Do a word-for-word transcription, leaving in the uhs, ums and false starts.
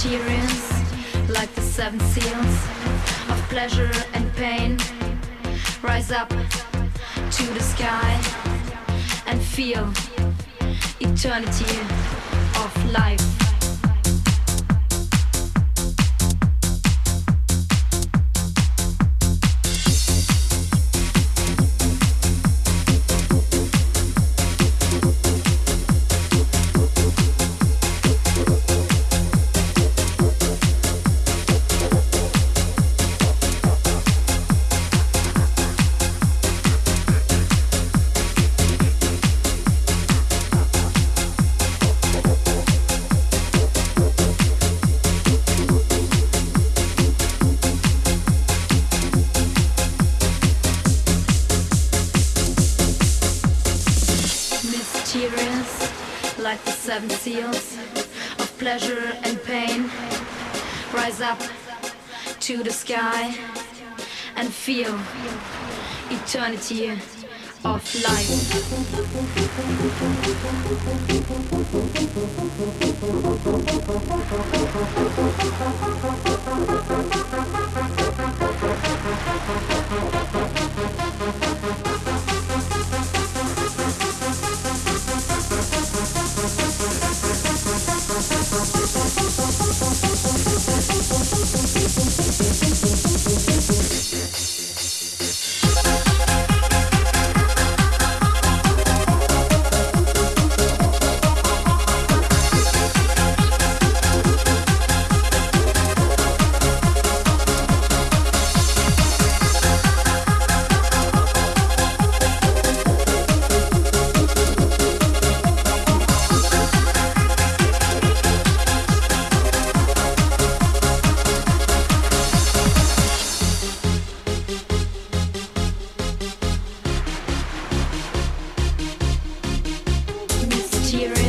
mysterious, like the seven seals of pleasure and pain. Rise up to the sky and feel eternity of life. Like the seven seals of pleasure and pain. Rise up to the sky and feel eternity of life. Mysterious.